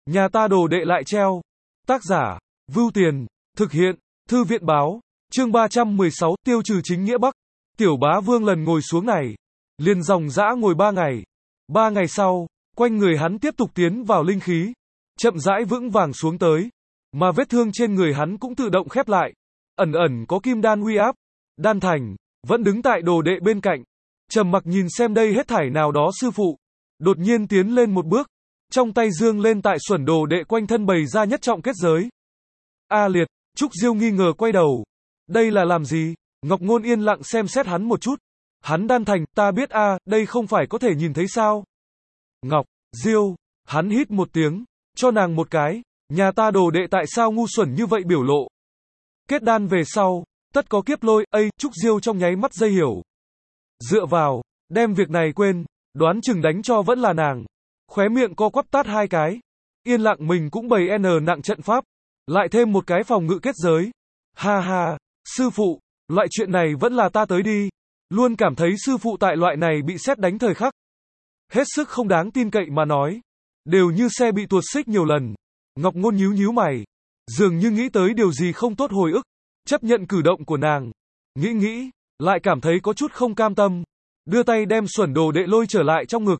Nhà ta đồ đệ lại treo. Tác giả, Vưu Tiền, thực hiện, Thư viện báo, chương 316, tiêu trừ chính nghĩa Bắc. Tiểu Bá Vương lần ngồi xuống này, liền dòng dã ngồi 3 ngày. 3 ngày sau, quanh người hắn tiếp tục tiến vào linh khí, chậm rãi vững vàng xuống tới, mà vết thương trên người hắn cũng tự động khép lại. Ẩn ẩn có kim đan uy áp. Đan Thành vẫn đứng tại đồ đệ bên cạnh, trầm mặc nhìn xem đây hết thảy nào đó sư phụ, đột nhiên tiến lên một bước, trong tay giương lên tại xuẩn đồ đệ quanh thân bày ra nhất trọng kết giới. A liệt, Trúc Diêu nghi ngờ quay đầu. Đây là làm gì? Ngọc Ngôn yên lặng xem xét hắn một chút. Hắn Đan Thành, ta biết a, đây không phải có thể nhìn thấy sao? Ngọc, Diêu, hắn hít một tiếng, cho nàng một cái, nhà ta đồ đệ tại sao ngu xuẩn như vậy biểu lộ. Kết đan về sau, tất có kiếp lôi, Trúc Diêu trong nháy mắt dây hiểu. Dựa vào, đem việc này quên, đoán chừng đánh cho vẫn là nàng. Khóe miệng co quắp tát 2 cái. Yên lặng mình cũng bày nặng trận pháp, lại thêm một cái phòng ngự kết giới. Ha ha, sư phụ, loại chuyện này vẫn là ta tới đi. Luôn cảm thấy sư phụ tại loại này bị sét đánh thời khắc hết sức không đáng tin cậy mà nói, đều như xe bị tuột xích nhiều lần. Ngọc Ngôn nhíu mày, dường như nghĩ tới điều gì không tốt hồi ức, chấp nhận cử động của nàng. Nghĩ, lại cảm thấy có chút không cam tâm, đưa tay đem xuẩn đồ đệ lôi trở lại trong ngực.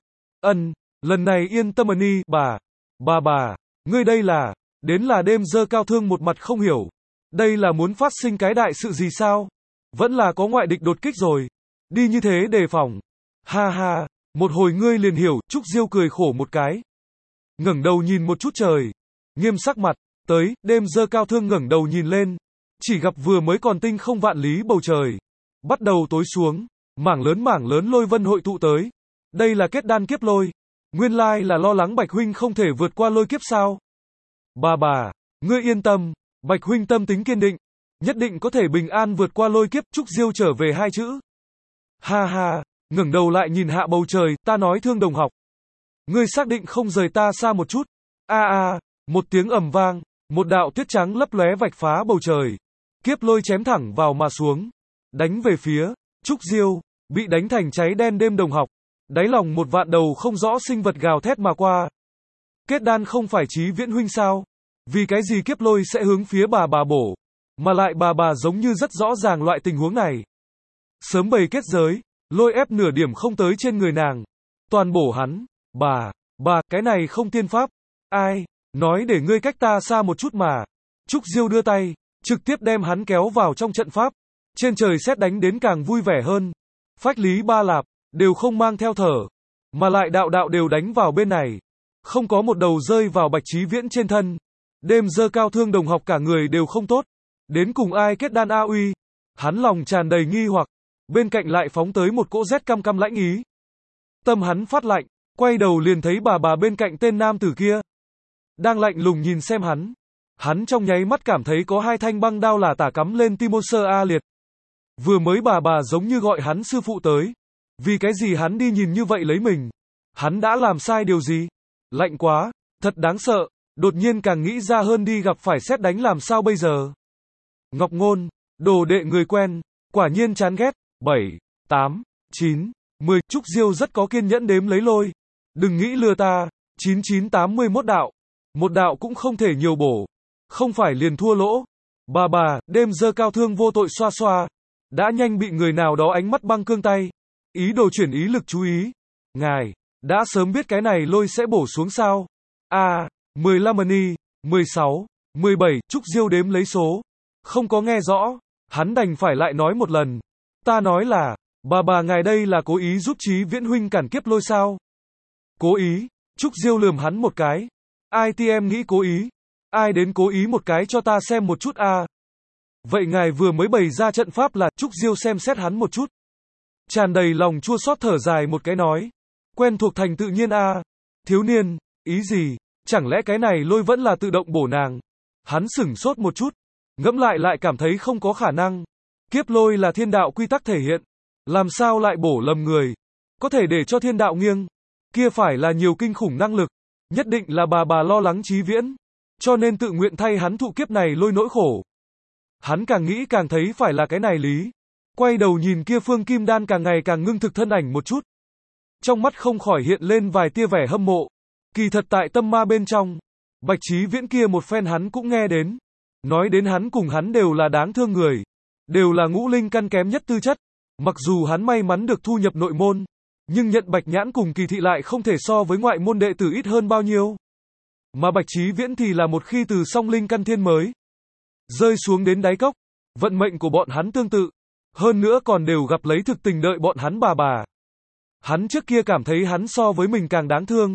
Lần này yên tâm đi, bà, ngươi đây là, đến là đêm dơ cao thương một mặt không hiểu. Đây là muốn phát sinh cái đại sự gì sao? Vẫn là có ngoại địch đột kích rồi. Đi như thế đề phòng. Ha ha, một hồi ngươi liền hiểu, Trúc Diêu cười khổ một cái. Ngẩng đầu nhìn một chút trời. Nghiêm sắc mặt, tới, đêm dơ cao thương ngẩng đầu nhìn lên. Chỉ gặp vừa mới còn tinh không vạn lý bầu trời. Bắt đầu tối xuống, mảng lớn lôi vân hội tụ tới. Đây là kết đan kiếp lôi. Nguyên lai là lo lắng Bạch huynh không thể vượt qua lôi kiếp sao? Bà, ngươi yên tâm, Bạch huynh tâm tính kiên định, nhất định có thể bình an vượt qua lôi kiếp. Trúc Diêu trở về 2 chữ. Ha ha, ngẩng đầu lại nhìn hạ bầu trời, ta nói Thương đồng học, ngươi xác định không rời ta xa một chút? Một tiếng ầm vang, một đạo tuyết trắng lấp lóe vạch phá bầu trời, kiếp lôi chém thẳng vào mà xuống, đánh về phía Trúc Diêu, bị đánh thành cháy đen. Đêm đồng học, đáy lòng một vạn đầu không rõ sinh vật gào thét mà qua. Kết đan không phải Chí Viễn huynh sao? Vì cái gì kiếp lôi sẽ hướng phía bà bổ? Mà lại bà giống như rất rõ ràng loại tình huống này. Sớm bày kết giới, lôi ép nửa điểm không tới trên người nàng. Toàn bổ hắn. Bà, cái này không tiên pháp. Ai? Nói để ngươi cách ta xa một chút mà. Trúc Diêu đưa tay, trực tiếp đem hắn kéo vào trong trận pháp. Trên trời sét đánh đến càng vui vẻ hơn. Phách Lý Ba Lạp, đều không mang theo thở. Mà lại đạo đều đánh vào bên này. Không có một đầu rơi vào Bạch Chí Viễn trên thân. Đêm dơ cao thương đồng học cả người đều không tốt. Đến cùng ai kết đan a uy? Hắn lòng tràn đầy nghi hoặc. Bên cạnh lại phóng tới một cỗ rét căm lãnh ý. Tâm hắn phát lạnh, quay đầu liền thấy bà bên cạnh tên nam tử kia. Đang lạnh lùng nhìn xem hắn. Hắn trong nháy mắt cảm thấy có 2 thanh băng đao là tả cắm lên tim sơ A liệt. Vừa mới bà giống như gọi hắn sư phụ tới. Vì cái gì hắn đi nhìn như vậy lấy mình? Hắn đã làm sai điều gì? Lạnh quá, thật đáng sợ, đột nhiên càng nghĩ ra hơn đi gặp phải sét đánh làm sao bây giờ? Ngọc Ngôn, đồ đệ người quen, quả nhiên chán ghét. 7, 8, 9, 10, Trúc Diêu rất có kiên nhẫn đếm lấy lôi. Đừng nghĩ lừa ta, 9981 đạo. Một đạo cũng không thể nhiều bổ. Không phải liền thua lỗ. Bà, đêm dơ cao thương vô tội xoa. Đã nhanh bị người nào đó ánh mắt băng cương tay. Ý đồ chuyển ý lực chú ý. Ngài, đã sớm biết cái này lôi sẽ bổ xuống sao? 15 ni, 16, 17, Trúc Diêu đếm lấy số. Không có nghe rõ. Hắn đành phải lại nói một lần. Ta nói là, bà ngài đây là cố ý giúp Chí Viễn huynh cản kiếp lôi sao? Cố ý? Trúc Diêu lườm hắn một cái. Ai ti em nghĩ cố ý? Ai đến cố ý một cái cho ta xem một chút a? Vậy ngài vừa mới bày ra trận pháp là? Trúc Diêu xem xét hắn một chút. Tràn đầy lòng chua xót thở dài một cái nói. Quen thuộc thành tự nhiên a. Thiếu niên, ý gì? Chẳng lẽ cái này lôi vẫn là tự động bổ nàng? Hắn sửng sốt một chút. Ngẫm lại cảm thấy không có khả năng. Kiếp lôi là thiên đạo quy tắc thể hiện. Làm sao lại bổ lầm người? Có thể để cho thiên đạo nghiêng. Kia phải là nhiều kinh khủng năng lực. Nhất định là bà lo lắng Chí Viễn. Cho nên tự nguyện thay hắn thụ kiếp này lôi nỗi khổ. Hắn càng nghĩ càng thấy phải là cái này lý. Quay đầu nhìn kia Phương Kim Đan càng ngày càng ngưng thực thân ảnh một chút. Trong mắt không khỏi hiện lên vài tia vẻ hâm mộ. Kỳ thật tại tâm ma bên trong, Bạch Chí Viễn kia một phen hắn cũng nghe đến. Nói đến hắn cùng hắn đều là đáng thương người. Đều là ngũ linh căn kém nhất tư chất. Mặc dù hắn may mắn được thu nhập nội môn. Nhưng nhận Bạch Nhãn cùng Kỳ Thị lại không thể so với ngoại môn đệ tử ít hơn bao nhiêu. Mà Bạch Chí Viễn thì là một khi từ song linh căn thiên mới rơi xuống đến đáy cốc. Vận mệnh của bọn hắn tương tự. Hơn nữa còn đều gặp lấy thực tình đợi bọn hắn bà. Hắn trước kia cảm thấy hắn so với mình càng đáng thương.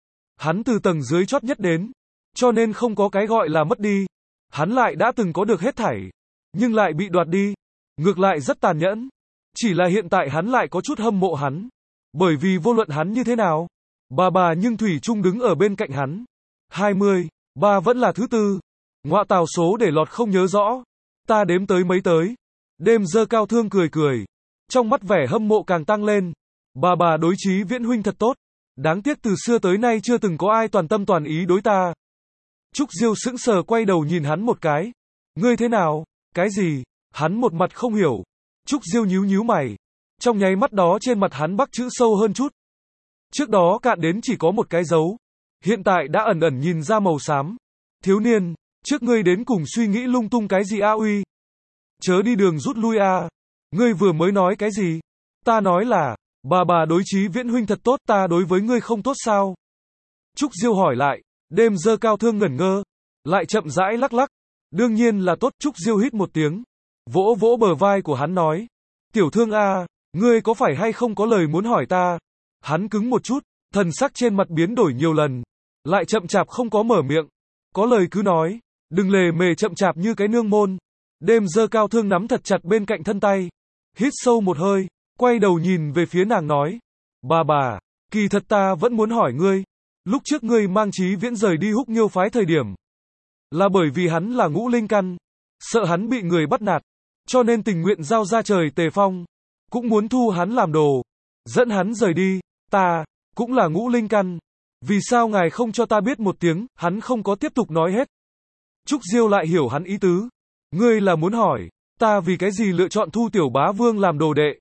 Hắn từ tầng dưới chót nhất đến. Cho nên không có cái gọi là mất đi. Hắn lại đã từng có được hết thảy. Nhưng lại bị đoạt đi. Ngược lại rất tàn nhẫn. Chỉ là hiện tại hắn lại có chút hâm mộ hắn. Bởi vì vô luận hắn như thế nào. Bà nhưng thủy chung đứng ở bên cạnh hắn. 20, bà vẫn là thứ tư. Ngọa tào số để lọt không nhớ rõ. Ta đếm tới mấy tới. Đêm Dơ Cao Thương cười. Trong mắt vẻ hâm mộ càng tăng lên. Bà đối Chí Viễn huynh thật tốt. Đáng tiếc từ xưa tới nay chưa từng có ai toàn tâm toàn ý đối ta. Trúc Diêu sững sờ quay đầu nhìn hắn một cái. Ngươi thế nào? Cái gì? Hắn một mặt không hiểu. Trúc Diêu nhíu mày. Trong nháy mắt đó trên mặt hắn bắc chữ sâu hơn chút. Trước đó cạn đến chỉ có một cái dấu. Hiện tại đã ẩn nhìn ra màu xám. Thiếu niên, trước ngươi đến cùng suy nghĩ lung tung cái gì a uy? Chớ đi đường rút lui a. Ngươi vừa mới nói cái gì? Ta nói là, bà đối Chí Viễn huynh thật tốt, ta đối với ngươi không tốt sao? Trúc Diêu hỏi lại. Đêm Dơ Cao Thương ngẩn ngơ. Lại chậm rãi lắc. Đương nhiên là tốt. Trúc Diêu hít một tiếng. Vỗ bờ vai của hắn nói. Tiểu Thương a, ngươi có phải hay không có lời muốn hỏi ta? Hắn cứng một chút. Thần sắc trên mặt biến đổi nhiều lần. Lại chậm chạp không có mở miệng. Có lời cứ nói. Đừng lề mề chậm chạp như cái nương môn. Đêm Dơ Cao Thương nắm thật chặt bên cạnh thân tay. Hít sâu một hơi. Quay đầu nhìn về phía nàng nói. Bà, kỳ thật ta vẫn muốn hỏi ngươi. Lúc trước ngươi mang Chí Viễn rời đi Húc Nghiêu phái thời điểm. Là bởi vì hắn là ngũ linh căn. Sợ hắn bị người bắt nạt. Cho nên tình nguyện giao ra trời Tề Phong. Cũng muốn thu hắn làm đồ. Dẫn hắn rời đi. Ta, cũng là ngũ linh căn. Vì sao ngài không cho ta biết một tiếng? Hắn không có tiếp tục nói hết. Trúc Diêu lại hiểu hắn ý tứ. Ngươi là muốn hỏi. Ta vì cái gì lựa chọn thu Tiểu Bá Vương làm đồ đệ?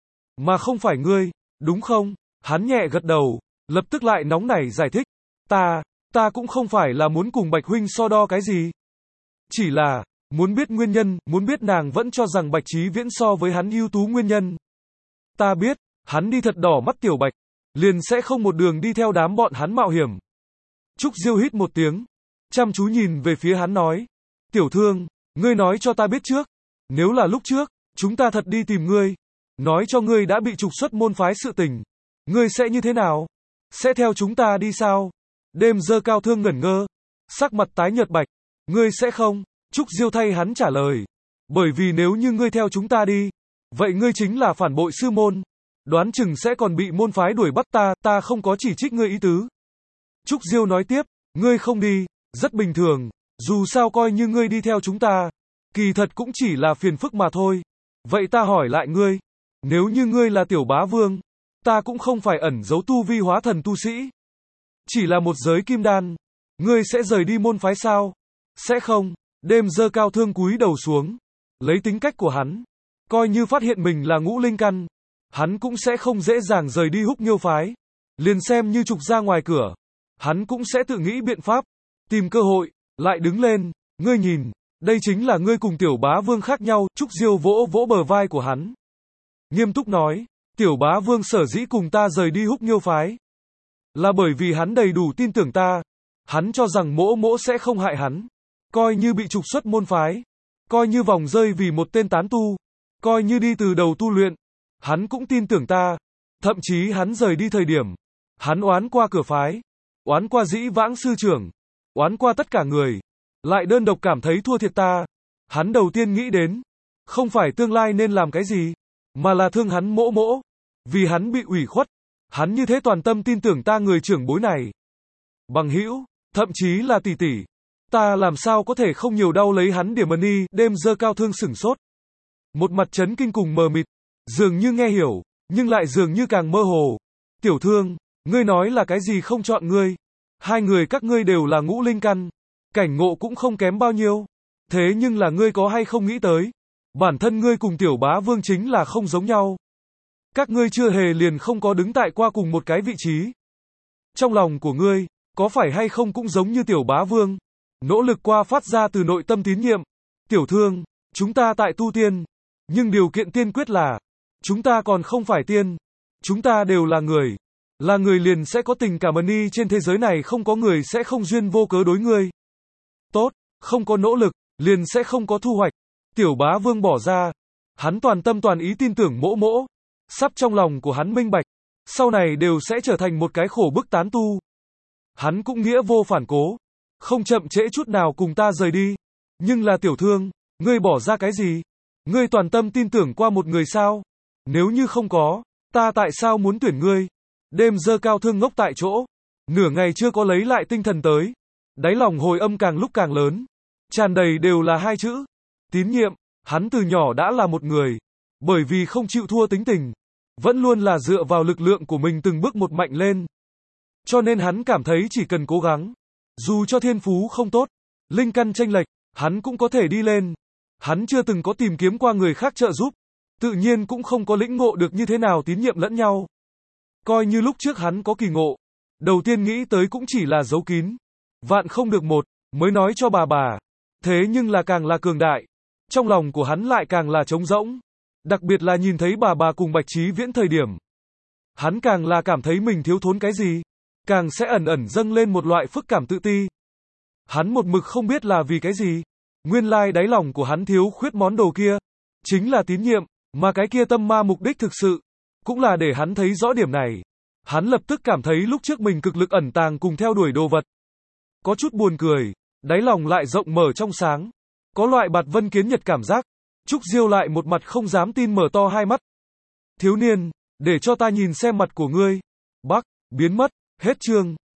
Mà không phải ngươi, đúng không? Hắn nhẹ gật đầu. Lập tức lại nóng nảy giải thích. Ta cũng không phải là muốn cùng Bạch huynh so đo cái gì. Chỉ là, muốn biết nguyên nhân, muốn biết nàng vẫn cho rằng Bạch Chí Viễn so với hắn ưu tú nguyên nhân. Ta biết, hắn đi thật đỏ mắt Tiểu Bạch. Liền sẽ không một đường đi theo đám bọn hắn mạo hiểm. Trúc Diêu hít một tiếng. Chăm chú nhìn về phía hắn nói. Tiểu Thương, ngươi nói cho ta biết trước. Nếu là lúc trước, chúng ta thật đi tìm ngươi. Nói cho ngươi đã bị trục xuất môn phái sự tình. Ngươi sẽ như thế nào? Sẽ theo chúng ta đi sao? Đêm Dơ Cao Thương ngẩn ngơ. Sắc mặt tái nhợt bạch. Ngươi sẽ không? Trúc Diêu thay hắn trả lời. Bởi vì nếu như ngươi theo chúng ta đi. Vậy ngươi chính là phản bội sư môn. Đoán chừng sẽ còn bị môn phái đuổi bắt ta không có chỉ trích ngươi ý tứ. Trúc Diêu nói tiếp. Ngươi không đi. Rất bình thường. Dù sao coi như ngươi đi theo chúng ta. Kỳ thật cũng chỉ là phiền phức mà thôi. Vậy ta hỏi lại ngươi. Nếu như ngươi là Tiểu Bá Vương. Ta cũng không phải ẩn giấu tu vi hóa thần tu sĩ. Chỉ là một giới kim đan. Ngươi sẽ rời đi môn phái sao? Sẽ không. Đêm Dơ Cao Thương cúi đầu xuống. Lấy tính cách của hắn. Coi như phát hiện mình là ngũ linh căn. Hắn cũng sẽ không dễ dàng rời đi Húc Nghiêu phái. Liền xem như trục ra ngoài cửa. Hắn cũng sẽ tự nghĩ biện pháp. Tìm cơ hội. Lại đứng lên. Ngươi nhìn. Đây chính là ngươi cùng Tiểu Bá Vương khác nhau. Trúc Diêu vỗ bờ vai của hắn. Nghiêm túc nói. Tiểu Bá Vương sở dĩ cùng ta rời đi Húc Nghiêu phái. Là bởi vì hắn đầy đủ tin tưởng ta. Hắn cho rằng mỗ sẽ không hại hắn. Coi như bị trục xuất môn phái. Coi như vòng rơi vì một tên tán tu. Coi như đi từ đầu tu luyện. Hắn cũng tin tưởng ta. Thậm chí hắn rời đi thời điểm. Hắn oán qua cửa phái. Oán qua Dĩ Vãng sư trưởng. Oán qua tất cả người. Lại đơn độc cảm thấy thua thiệt ta. Hắn đầu tiên nghĩ đến. Không phải tương lai nên làm cái gì. Mà là thương hắn mỗ. Vì hắn bị ủy khuất. Hắn như thế toàn tâm tin tưởng ta người trưởng bối này. Bằng hữu, thậm chí là tỷ tỷ. Ta làm sao có thể không nhiều đau lấy hắn điểm money. Đêm Dơ Cao Thương sửng sốt. Một mặt chấn kinh cùng mờ mịt. Dường như nghe hiểu. Nhưng lại dường như càng mơ hồ. Tiểu Thương, ngươi nói là cái gì không chọn ngươi. Hai người các ngươi đều là ngũ linh căn. Cảnh ngộ cũng không kém bao nhiêu. Thế nhưng là ngươi có hay không nghĩ tới. Bản thân ngươi cùng Tiểu Bá Vương chính là không giống nhau. Các ngươi chưa hề liền không có đứng tại qua cùng một cái vị trí. Trong lòng của ngươi, Có phải hay không cũng giống như Tiểu Bá Vương, nỗ lực qua phát ra từ nội tâm tín nhiệm. Tiểu Thương, chúng ta tại tu tiên, nhưng điều kiện tiên quyết là, chúng ta còn không phải tiên, chúng ta đều là người liền sẽ có tình cảm ân y trên thế giới này không có người sẽ không duyên vô cớ đối ngươi. Tốt, không có nỗ lực, liền sẽ không có thu hoạch. Tiểu Bá Vương bỏ ra, hắn toàn tâm toàn ý tin tưởng mỗ mỗ, sắp trong lòng của hắn minh bạch, sau này đều sẽ trở thành một cái khổ bức tán tu. Hắn cũng nghĩa vô phản cố, không chậm trễ chút nào cùng ta rời đi. Nhưng là Tiểu Thương, ngươi bỏ ra cái gì? Ngươi toàn tâm tin tưởng qua một người sao? Nếu như không có, ta tại sao muốn tuyển ngươi? Đêm Dơ Cao Thương ngốc tại chỗ, nửa ngày chưa có lấy lại tinh thần tới. Đáy lòng hồi âm càng lúc càng lớn, tràn đầy đều là hai chữ, tín nhiệm. Hắn từ nhỏ đã là một người, bởi vì không chịu thua tính tình, vẫn luôn là dựa vào lực lượng của mình từng bước một mạnh lên. Cho nên hắn cảm thấy chỉ cần cố gắng, dù cho thiên phú không tốt, linh căn chênh lệch, hắn cũng có thể đi lên. Hắn chưa từng có tìm kiếm qua người khác trợ giúp, tự nhiên cũng không có lĩnh ngộ được như thế nào tín nhiệm lẫn nhau. Coi như lúc trước hắn có kỳ ngộ, đầu tiên nghĩ tới cũng chỉ là giấu kín, vạn không được một, mới nói cho bà. Thế nhưng là càng là cường đại, trong lòng của hắn lại càng là trống rỗng. Đặc biệt là nhìn thấy bà cùng Bạch Chí Viễn thời điểm, hắn càng là cảm thấy mình thiếu thốn cái gì, càng sẽ ẩn ẩn dâng lên một loại phức cảm tự ti. Hắn một mực không biết là vì cái gì, nguyên lai đáy lòng của hắn thiếu khuyết món đồ kia, chính là tín nhiệm, mà cái kia tâm ma mục đích thực sự, cũng là để hắn thấy rõ điểm này. Hắn lập tức cảm thấy lúc trước mình cực lực ẩn tàng cùng theo đuổi đồ vật, có chút buồn cười, đáy lòng lại rộng mở trong sáng, có loại bạt vân kiến nhật cảm giác. Trúc Diêu lại một mặt không dám tin mở to hai mắt. Thiếu niên, để cho ta nhìn xem mặt của ngươi. Bắc, biến mất, hết chương.